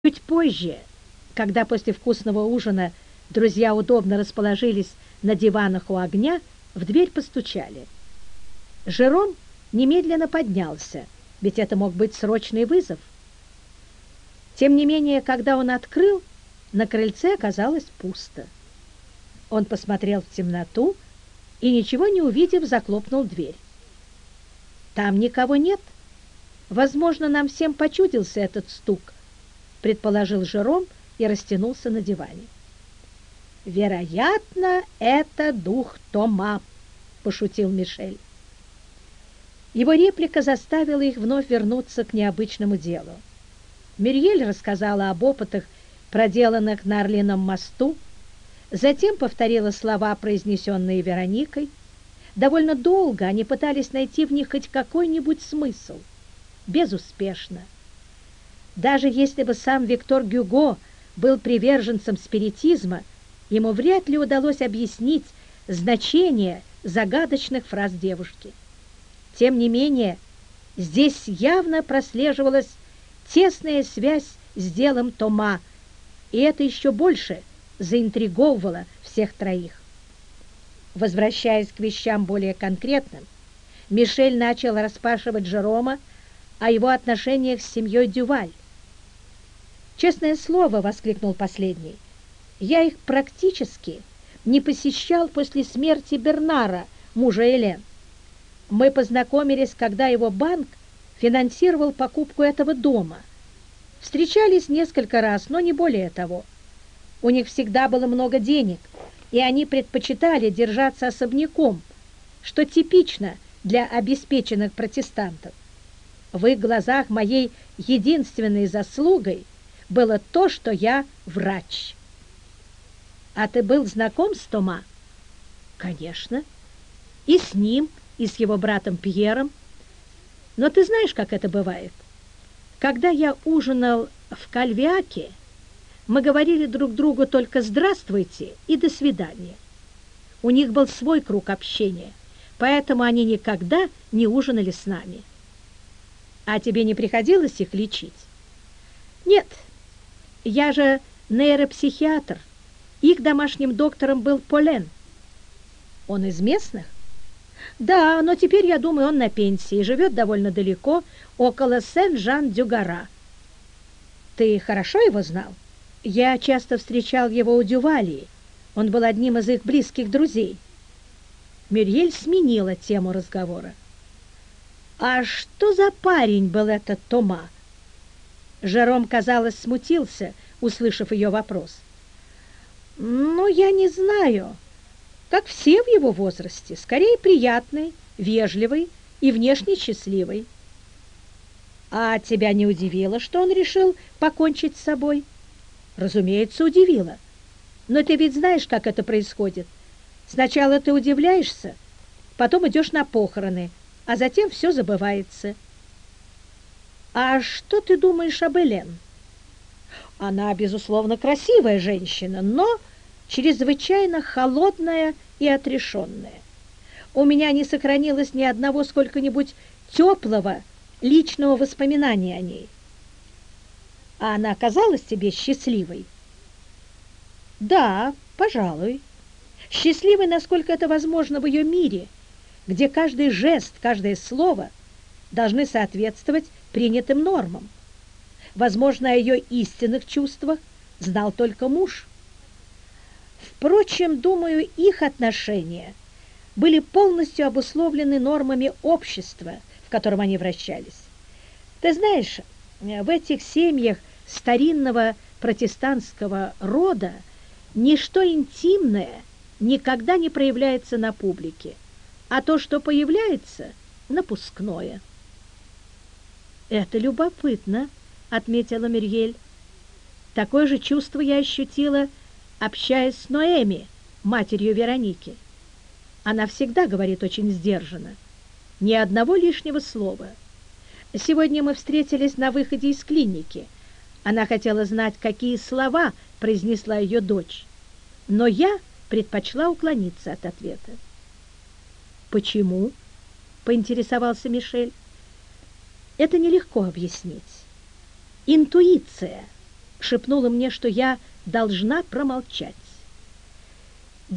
Чуть позже, когда после вкусного ужина друзья удобно расположились на диванах у огня, в дверь постучали. Жером немедленно поднялся, ведь это мог быть срочный вызов. Тем не менее, когда он открыл, на крыльце оказалось пусто. Он посмотрел в темноту и, ничего не увидев, захлопнул дверь. «Там никого нет. Возможно, нам всем почудился этот стук», — предположил Жером и растянулся на диване. «Вероятно, это дух Тома», — пошутил Мишель. Его реплика заставила их вновь вернуться к необычному делу. Мюриель рассказала об опытах, проделанных на Орлином мосту, затем повторила слова, произнесенные Вероникой. Довольно долго они пытались найти в них хоть какой-нибудь смысл. Безуспешно. Даже если бы сам Виктор Гюго был приверженцем спиритизма, ему вряд ли удалось объяснить значение загадочных фраз девушки. Тем не менее, здесь явно прослеживалась тесная связь с делом Тома, и это еще больше заинтриговывало всех троих. Возвращаясь к вещам более конкретным, Мишель начал расспрашивать Жерома о его отношениях с семьей Дюваль. «Честное слово», — воскликнул последний, — «я их практически не посещал после смерти Бернара, мужа Элен. Мы познакомились, когда его банк финансировал покупку этого дома. Встречались несколько раз, но не более того. У них всегда было много денег, и они предпочитали держаться особняком, что типично для обеспеченных протестантов. В их глазах моей единственной заслугой было то, что я врач». «А ты был знаком с Тома?» «Конечно. И с ним, и с его братом Пьером. Но ты знаешь, как это бывает? Когда я ужинал в Кальвиаке, мы говорили друг другу только «здравствуйте» и «до свидания». У них был свой круг общения, поэтому они никогда не ужинали с нами. А тебе не приходилось их лечить? Нет, я же нейропсихиатр. Их домашним доктором был Полен. Он из местных? Да, но теперь, я думаю, он на пенсии и живет довольно далеко, около Сен-Жан-Дю-Гара. Ты хорошо его знал? Я часто встречал его у Дювалии. Он был одним из их близких друзей. Мюриель сменила тему разговора. «А что за парень был этот Тома?» Жером, казалось, смутился, услышав ее вопрос. «Ну, я не знаю. Как все в его возрасте. Скорее приятный, вежливый и внешне счастливый». «А тебя не удивило, что он решил покончить с собой?» «Разумеется, удивило. Но ты ведь знаешь, как это происходит. Сначала ты удивляешься, потом идешь на похороны, а затем все забывается». «А что ты думаешь об Элен?» «Она, безусловно, красивая женщина, но чрезвычайно холодная и отрешенная. У меня не сохранилось ни одного сколько-нибудь теплого личного воспоминания о ней». «А она казалась тебе счастливой?» «Да, пожалуй. Счастливой, насколько это возможно в ее мире, где каждый жест, каждое слово должны соответствовать принятым нормам. Возможно, о ее истинных чувствах знал только муж. Впрочем, думаю, их отношения были полностью обусловлены нормами общества, в котором они вращались. Ты знаешь, в этих семьях старинного протестантского рода ничто интимное никогда не проявляется на публике, а то, что появляется, напускное. «Это любопытно», — отметила Мюриель. «Такое же чувство я ощутила, общаясь с Ноэми, матерью Вероники. Она всегда говорит очень сдержанно, ни одного лишнего слова. Сегодня мы встретились на выходе из клиники. Она хотела знать, какие слова произнесла ее дочь, но я предпочла уклониться от ответа». «Почему?» — поинтересовался Мишель. «Это нелегко объяснить. Интуиция. шепнула мне, что я должна промолчать.